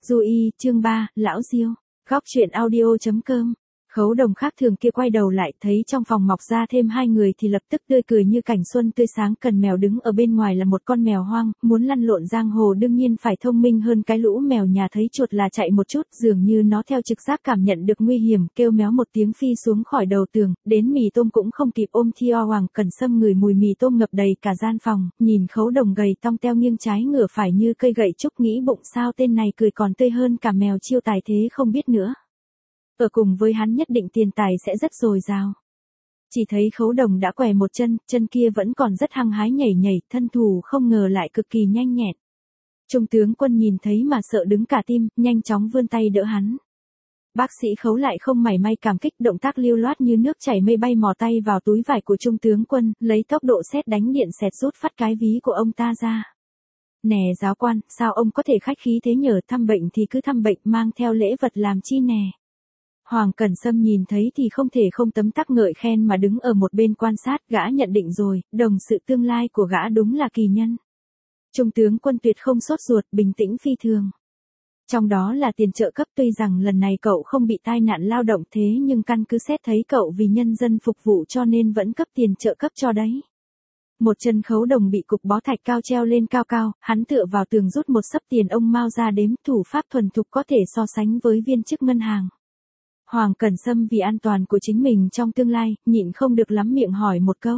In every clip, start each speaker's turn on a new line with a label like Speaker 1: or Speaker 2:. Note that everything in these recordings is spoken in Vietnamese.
Speaker 1: Du Y, chương 3, Lão Diêu. Góc truyện audio.com. Khấu Đồng khác thường kia quay đầu lại, thấy trong phòng mọc ra thêm hai người thì lập tức tươi cười như cảnh xuân tươi sáng. Cần mèo đứng ở bên ngoài là một con mèo hoang, muốn lăn lộn giang hồ đương nhiên phải thông minh hơn cái lũ mèo nhà, thấy chuột là chạy một chút, dường như nó theo trực giác cảm nhận được nguy hiểm, kêu méo một tiếng phi xuống khỏi đầu tường, đến mì tôm cũng không kịp ôm thi. Hoàng Cẩn Sâm ngửi mùi mì tôm ngập đầy cả gian phòng, nhìn Khấu Đồng gầy tong teo nghiêng trái ngửa phải như cây gậy trúc, nghĩ bụng sao tên này cười còn tươi hơn cả mèo chiêu tài thế không biết nữa. Ở cùng với hắn nhất định tiền tài sẽ rất dồi dào. Chỉ thấy Khấu Đồng đã què một chân, chân kia vẫn còn rất hăng hái nhảy nhảy, thân thủ không ngờ lại cực kỳ nhanh nhẹn. Trung tướng Quân nhìn thấy mà sợ đứng cả tim, nhanh chóng vươn tay đỡ hắn. Bác sĩ Khấu lại không mảy may cảm kích, động tác lưu loát như nước chảy mây bay, mò tay vào túi vải của Trung tướng Quân, lấy tốc độ sét đánh điện xẹt rút phát cái ví của ông ta ra. Nè giáo quan, sao ông có thể khách khí thế nhờ, thăm bệnh thì cứ thăm bệnh, mang theo lễ vật làm chi nè. Hoàng Cẩn Sâm nhìn thấy thì không thể không tấm tắc ngợi khen mà đứng ở một bên quan sát. Gã nhận định rồi, Đồng sự tương lai của gã đúng là kỳ nhân. Trung tướng Quân tuyệt không sốt ruột, bình tĩnh phi thường. Trong đó là tiền trợ cấp, tuy rằng lần này cậu không bị tai nạn lao động thế nhưng căn cứ xét thấy cậu vì nhân dân phục vụ cho nên vẫn cấp tiền trợ cấp cho đấy. Một chân Khấu Đồng bị cục bó thạch cao treo lên cao cao, hắn tựa vào tường rút một xấp tiền ông Mao ra đếm, thủ pháp thuần thục có thể so sánh với viên chức ngân hàng. Hoàng Cẩn Sâm vì an toàn của chính mình trong tương lai, nhịn không được lắm miệng hỏi một câu.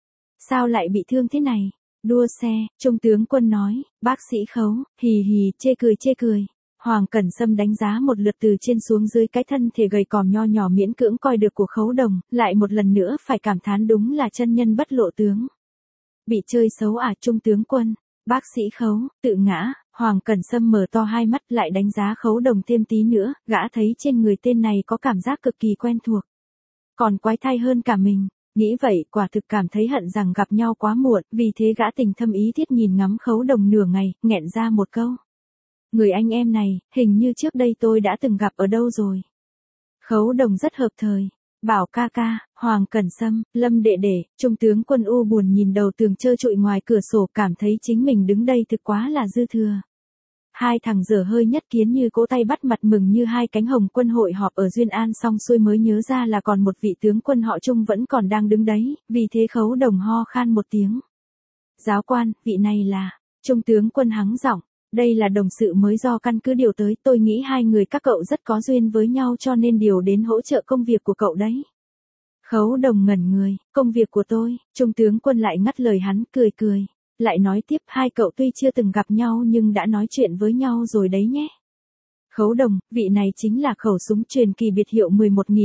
Speaker 1: Sao lại bị thương thế này? Đua xe, Trung tướng Quân nói, bác sĩ Khấu, hì hì, chê cười. Hoàng Cẩn Sâm đánh giá một lượt từ trên xuống dưới cái thân thể gầy còm nho nhỏ miễn cưỡng coi được của Khấu Đồng, lại một lần nữa phải cảm thán đúng là chân nhân bất lộ tướng. Bị chơi xấu à? Trung tướng Quân, bác sĩ Khấu, tự ngã. Hoàng Cẩn Sâm mở to hai mắt lại đánh giá Khấu Đồng thêm tí nữa, gã thấy trên người tên này có cảm giác cực kỳ quen thuộc. Còn quái thai hơn cả mình, nghĩ vậy quả thực cảm thấy hận rằng gặp nhau quá muộn, vì thế gã tình thâm ý thiết nhìn ngắm Khấu Đồng nửa ngày, nghẹn ra một câu. Người anh em này, hình như trước đây tôi đã từng gặp ở đâu rồi. Khấu Đồng rất hợp thời. Bảo ca ca, Hoàng Cẩn Sâm, Lâm đệ đệ. Trung tướng Quân u buồn nhìn đầu tường trơ trụi ngoài cửa sổ, cảm thấy chính mình đứng đây thực quá là dư thừa. Hai thằng dở hơi nhất kiến như cỗ tay bắt mặt mừng như hai cánh hồng. Quân hội họp ở Duyên An xong xuôi mới nhớ ra là còn một vị tướng quân họ Trung vẫn còn đang đứng đấy, vì thế Khấu Đồng ho khan một tiếng. Giáo quan, vị này là... Trung tướng Quân hắng giọng. Đây là đồng sự mới do căn cứ điều tới, tôi nghĩ hai người các cậu rất có duyên với nhau cho nên điều đến hỗ trợ công việc của cậu đấy. Khấu Đồng ngẩn người, công việc của tôi. Trung tướng Quân lại ngắt lời hắn, cười. Lại nói tiếp, hai cậu tuy chưa từng gặp nhau nhưng đã nói chuyện với nhau rồi đấy nhé. Khấu Đồng, vị này chính là khẩu súng truyền kỳ biệt hiệu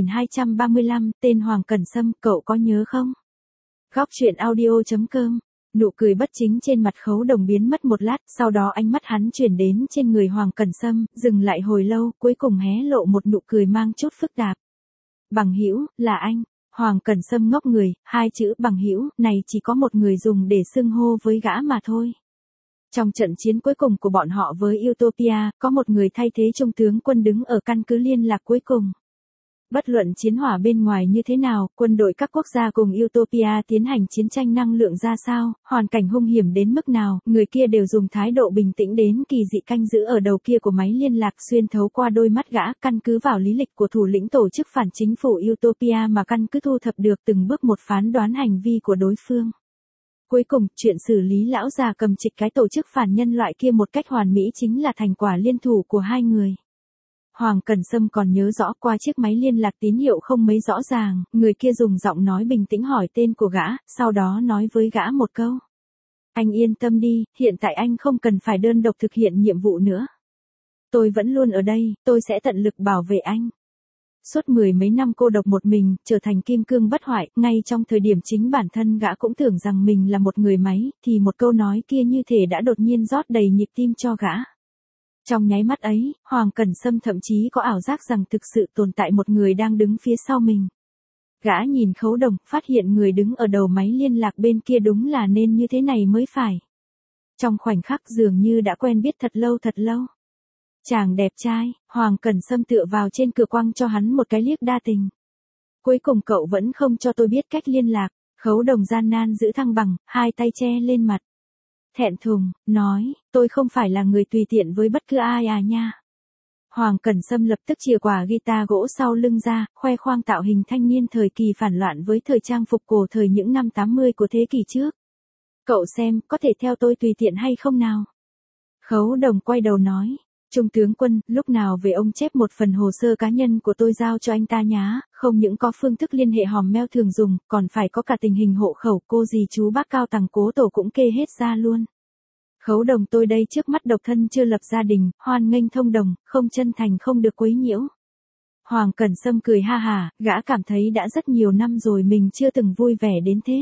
Speaker 1: 11235, tên Hoàng Cẩn Sâm, cậu có nhớ không? Góc truyện audio.com. Nụ cười bất chính trên mặt Khấu Đồng biến mất một lát, sau đó ánh mắt hắn chuyển đến trên người Hoàng Cẩn Sâm, dừng lại hồi lâu, cuối cùng hé lộ một nụ cười mang chút phức tạp. Bằng hữu, là anh. Hoàng Cẩn Sâm ngốc người, hai chữ bằng hữu này chỉ có một người dùng để xưng hô với gã mà thôi. Trong trận chiến cuối cùng của bọn họ với Utopia, có một người thay thế Trung tướng Quân đứng ở căn cứ liên lạc cuối cùng. Bất luận chiến hỏa bên ngoài như thế nào, quân đội các quốc gia cùng Utopia tiến hành chiến tranh năng lượng ra sao, hoàn cảnh hung hiểm đến mức nào, người kia đều dùng thái độ bình tĩnh đến kỳ dị canh giữ ở đầu kia của máy liên lạc, xuyên thấu qua đôi mắt gã, căn cứ vào lý lịch của thủ lĩnh tổ chức phản chính phủ Utopia mà căn cứ thu thập được từng bước một phán đoán hành vi của đối phương. Cuối cùng, chuyện xử lý lão già cầm trịch cái tổ chức phản nhân loại kia một cách hoàn mỹ chính là thành quả liên thủ của hai người. Hoàng Cẩn Sâm còn nhớ rõ qua chiếc máy liên lạc tín hiệu không mấy rõ ràng, người kia dùng giọng nói bình tĩnh hỏi tên của gã, sau đó nói với gã một câu. Anh yên tâm đi, hiện tại anh không cần phải đơn độc thực hiện nhiệm vụ nữa. Tôi vẫn luôn ở đây, tôi sẽ tận lực bảo vệ anh. Suốt mười mấy năm cô độc một mình, trở thành kim cương bất hoại, ngay trong thời điểm chính bản thân gã cũng tưởng rằng mình là một người máy, thì một câu nói kia như thể đã đột nhiên rót đầy nhịp tim cho gã. Trong nháy mắt ấy, Hoàng Cẩn Sâm thậm chí có ảo giác rằng thực sự tồn tại một người đang đứng phía sau mình. Gã nhìn Khấu Đồng, phát hiện người đứng ở đầu máy liên lạc bên kia đúng là nên như thế này mới phải. Trong khoảnh khắc dường như đã quen biết thật lâu. Chàng đẹp trai, Hoàng Cẩn Sâm tựa vào trên cửa quăng cho hắn một cái liếc đa tình. Cuối cùng cậu vẫn không cho tôi biết cách liên lạc. Khấu Đồng gian nan giữ thăng bằng, hai tay che lên mặt. Thẹn thùng, nói, tôi không phải là người tùy tiện với bất cứ ai à nha. Hoàng Cẩn Sâm lập tức chìa quả guitar gỗ sau lưng ra, khoe khoang tạo hình thanh niên thời kỳ phản loạn với thời trang phục cổ thời những năm 80 của thế kỷ trước. Cậu xem, có thể theo tôi tùy tiện hay không nào? Khấu Đồng quay đầu nói. Trung tướng Quân, lúc nào về ông chép một phần hồ sơ cá nhân của tôi giao cho anh ta nhá, không những có phương thức liên hệ hòm mail thường dùng, còn phải có cả tình hình hộ khẩu, cô dì chú bác cao tầng cố tổ cũng kê hết ra luôn. Khấu Đồng, tôi đây trước mắt độc thân chưa lập gia đình, hoan nghênh thông đồng, không chân thành không được quấy nhiễu. Hoàng Cẩn Sâm cười ha hà, gã cảm thấy đã rất nhiều năm rồi mình chưa từng vui vẻ đến thế.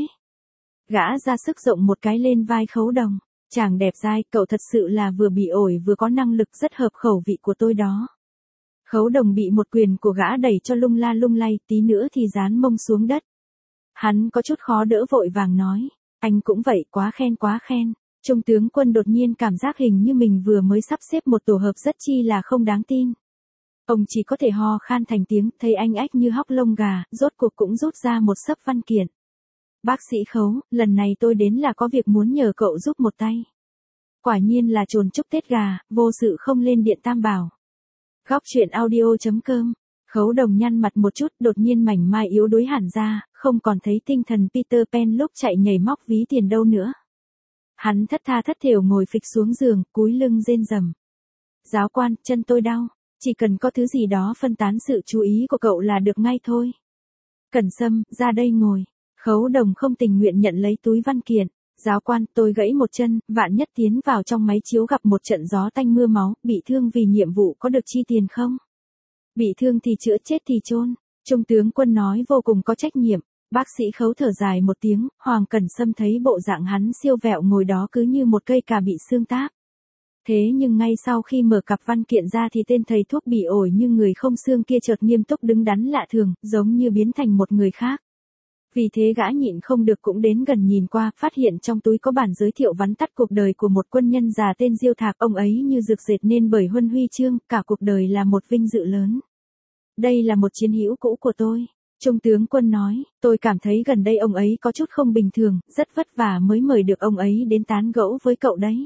Speaker 1: Gã ra sức rộng một cái lên vai Khấu Đồng. Chàng đẹp dai, cậu thật sự là vừa bị ổi vừa có năng lực, rất hợp khẩu vị của tôi đó. Khấu Đồng bị một quyền của gã đẩy cho lung la lung lay, tí nữa thì dán mông xuống đất. Hắn có chút khó đỡ, vội vàng nói. Anh cũng vậy, quá khen quá khen. Trung tướng Quân đột nhiên cảm giác hình như mình vừa mới sắp xếp một tổ hợp rất chi là không đáng tin. Ông chỉ có thể ho khan thành tiếng, thấy anh ách như hóc lông gà, rốt cuộc cũng rút ra một xấp văn kiện. Bác sĩ Khấu, lần này tôi đến là có việc muốn nhờ cậu giúp một tay. Quả nhiên là chồn chúc Tết gà, vô sự không lên điện tam bảo. Góc truyện audio.com. Khấu Đồng nhăn mặt một chút, đột nhiên mảnh mai yếu đuối hẳn ra, không còn thấy tinh thần Peter Pan lúc chạy nhảy móc ví tiền đâu nữa. Hắn thất tha thất thểu ngồi phịch xuống giường, cúi lưng rên rầm. Giáo quan, chân tôi đau, chỉ cần có thứ gì đó phân tán sự chú ý của cậu là được ngay thôi. Cẩn Sâm, ra đây ngồi. Khấu Đồng không tình nguyện nhận lấy túi văn kiện. Giáo quan, tôi gãy một chân, vạn nhất tiến vào trong máy chiếu gặp một trận gió tanh mưa máu, bị thương vì nhiệm vụ có được chi tiền không? Bị thương thì chữa, chết thì chôn. Trung tướng Quân nói vô cùng có trách nhiệm. Bác sĩ Khấu thở dài một tiếng, Hoàng Cẩn Sâm thấy bộ dạng hắn siêu vẹo ngồi đó cứ như một cây cà bị xương táp. Thế nhưng ngay sau khi mở cặp văn kiện ra thì tên thầy thuốc bị ổi như người không xương kia chợt nghiêm túc đứng đắn lạ thường, giống như biến thành một người khác. Vì thế gã nhịn không được cũng đến gần nhìn qua, phát hiện trong túi có bản giới thiệu vắn tắt cuộc đời của một quân nhân già tên Diêu Thạc, ông ấy như rực dệt nên bởi huân huy chương, cả cuộc đời là một vinh dự lớn. Đây là một chiến hữu cũ của tôi. Trung tướng Quân nói, tôi cảm thấy gần đây ông ấy có chút không bình thường, rất vất vả mới mời được ông ấy đến tán gẫu với cậu đấy.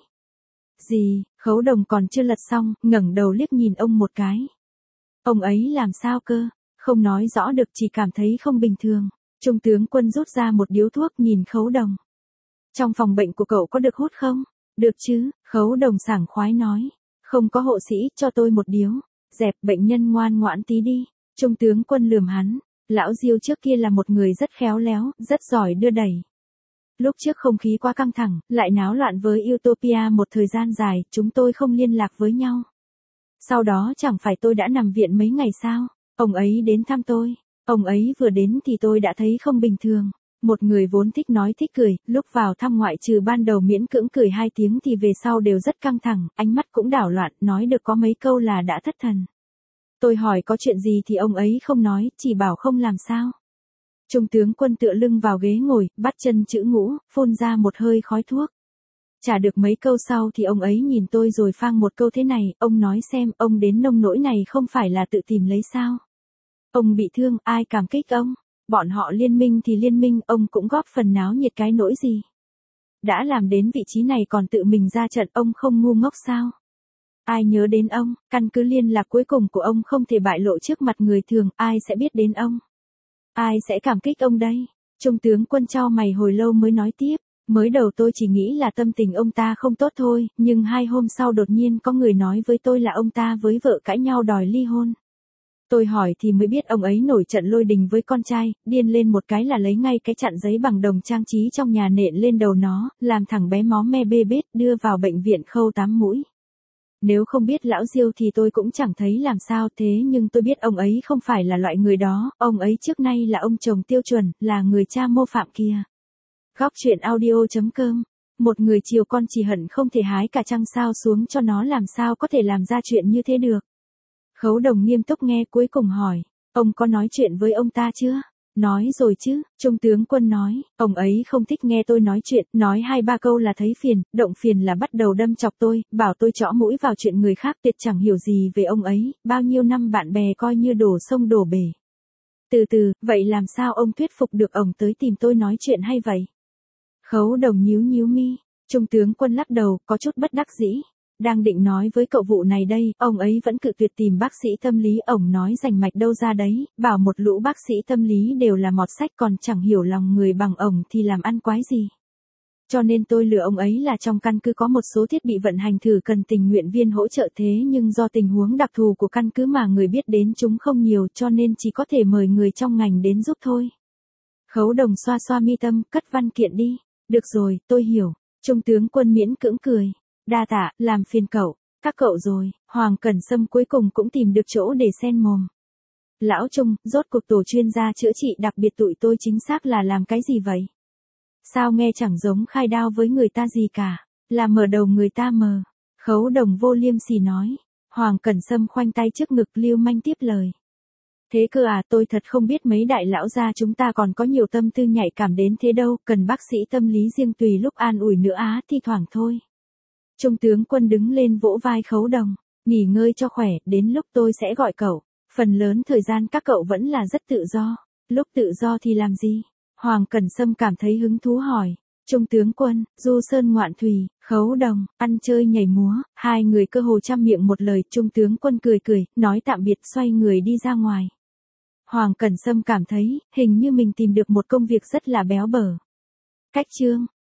Speaker 1: Gì? Khấu Đồng còn chưa lật xong, ngẩng đầu liếc nhìn ông một cái. Ông ấy làm sao cơ? Không nói rõ được, chỉ cảm thấy không bình thường. Trung tướng Quân rút ra một điếu thuốc nhìn Khấu Đồng. Trong phòng bệnh của cậu có được hút không? Được chứ, Khấu Đồng sảng khoái nói. Không có hộ sĩ, cho tôi một điếu. Dẹp, bệnh nhân ngoan ngoãn tí đi. Trung tướng Quân lườm hắn. Lão Diêu trước kia là một người rất khéo léo, rất giỏi đưa đẩy. Lúc trước không khí quá căng thẳng, lại náo loạn với Utopia một thời gian dài, chúng tôi không liên lạc với nhau. Sau đó chẳng phải tôi đã nằm viện mấy ngày sao? Ông ấy đến thăm tôi. Ông ấy vừa đến thì tôi đã thấy không bình thường. Một người vốn thích nói thích cười, lúc vào thăm ngoại trừ ban đầu miễn cưỡng cười 2 tiếng thì về sau đều rất căng thẳng, ánh mắt cũng đảo loạn, nói được có mấy câu là đã thất thần. Tôi hỏi có chuyện gì thì ông ấy không nói, chỉ bảo không làm sao. Trung tướng Quân tựa lưng vào ghế ngồi, bắt chân chữ ngũ, phun ra một hơi khói thuốc. Chả được mấy câu sau thì ông ấy nhìn tôi rồi phang một câu thế này, ông nói xem, ông đến nông nỗi này không phải là tự tìm lấy sao. Ông bị thương, ai cảm kích ông? Bọn họ liên minh thì liên minh, ông cũng góp phần náo nhiệt cái nỗi gì. Đã làm đến vị trí này còn tự mình ra trận, ông không ngu ngốc sao? Ai nhớ đến ông, căn cứ liên lạc cuối cùng của ông không thể bại lộ trước mặt người thường, ai sẽ biết đến ông? Ai sẽ cảm kích ông đây? Trung tướng Quân chau mày hồi lâu mới nói tiếp. Mới đầu tôi chỉ nghĩ là tâm tình ông ta không tốt thôi, nhưng 2 hôm sau đột nhiên có người nói với tôi là ông ta với vợ cãi nhau đòi ly hôn. Tôi hỏi thì mới biết ông ấy nổi trận lôi đình với con trai, điên lên một cái là lấy ngay cái chặn giấy bằng đồng trang trí trong nhà nện lên đầu nó, làm thằng bé máu me bê bết, đưa vào bệnh viện khâu 8 mũi. Nếu không biết lão Diêu thì tôi cũng chẳng thấy làm sao, thế nhưng tôi biết ông ấy không phải là loại người đó, ông ấy trước nay là ông chồng tiêu chuẩn, là người cha mô phạm kia. Góc truyện audio.com. Một người chiều con chỉ hận không thể hái cả trăng sao xuống cho nó, làm sao có thể làm ra chuyện như thế được. Khấu Đồng nghiêm túc nghe, cuối cùng hỏi, ông có nói chuyện với ông ta chưa? Nói rồi chứ, Trung tướng Quân nói, ông ấy không thích nghe tôi nói chuyện, nói 2-3 câu là thấy phiền, động phiền là bắt đầu đâm chọc tôi, bảo tôi chõ mũi vào chuyện người khác, tuyệt chẳng hiểu gì về ông ấy, bao nhiêu năm bạn bè coi như đổ sông đổ bể. Từ từ, vậy làm sao ông thuyết phục được ông tới tìm tôi nói chuyện hay vậy? Khấu Đồng nhíu nhíu mi, Trung tướng Quân lắc đầu, có chút bất đắc dĩ. đang định nói với cậu vụ này đây, ông ấy vẫn cự tuyệt tìm bác sĩ tâm lý, ổng nói rành mạch đâu ra đấy, bảo một lũ bác sĩ tâm lý đều là mọt sách còn chẳng hiểu lòng người bằng ổng thì làm ăn quái gì. Cho nên tôi lừa ông ấy là trong căn cứ có một số thiết bị vận hành thử cần tình nguyện viên hỗ trợ, thế nhưng do tình huống đặc thù của căn cứ mà người biết đến chúng không nhiều cho nên chỉ có thể mời người trong ngành đến giúp thôi. Khấu Đồng xoa xoa mi tâm, cất văn kiện đi. Được rồi, tôi hiểu. Trung tướng Quân miễn cưỡng cười. Đa tạ, làm phiền cậu. Các cậu rồi, Hoàng Cẩn Sâm cuối cùng cũng tìm được chỗ để xen mồm. Lão Trung, rốt cuộc tổ chuyên gia chữa trị đặc biệt tụi tôi chính xác là làm cái gì vậy? Sao nghe chẳng giống khai đao với người ta gì cả, là mở đầu người ta mờ. Khấu Đồng vô liêm sỉ nói. Hoàng Cẩn Sâm khoanh tay trước ngực lưu manh tiếp lời. Thế cơ à, tôi thật không biết mấy đại lão gia chúng ta còn có nhiều tâm tư nhạy cảm đến thế đâu, cần bác sĩ tâm lý riêng tùy lúc an ủi nữa á, thi thoảng thôi. Trung tướng Quân đứng lên vỗ vai Khấu Đồng, nghỉ ngơi cho khỏe, đến lúc tôi sẽ gọi cậu. Phần lớn thời gian các cậu vẫn là rất tự do. Lúc tự do thì làm gì? Hoàng Cẩn Sâm cảm thấy hứng thú hỏi. Trung tướng Quân, du sơn ngoạn thủy, Khấu Đồng, ăn chơi nhảy múa, hai người cơ hồ trăm miệng một lời. Trung tướng Quân cười cười, nói tạm biệt xoay người đi ra ngoài. Hoàng Cẩn Sâm cảm thấy, hình như mình tìm được một công việc rất là béo bở. Cách chương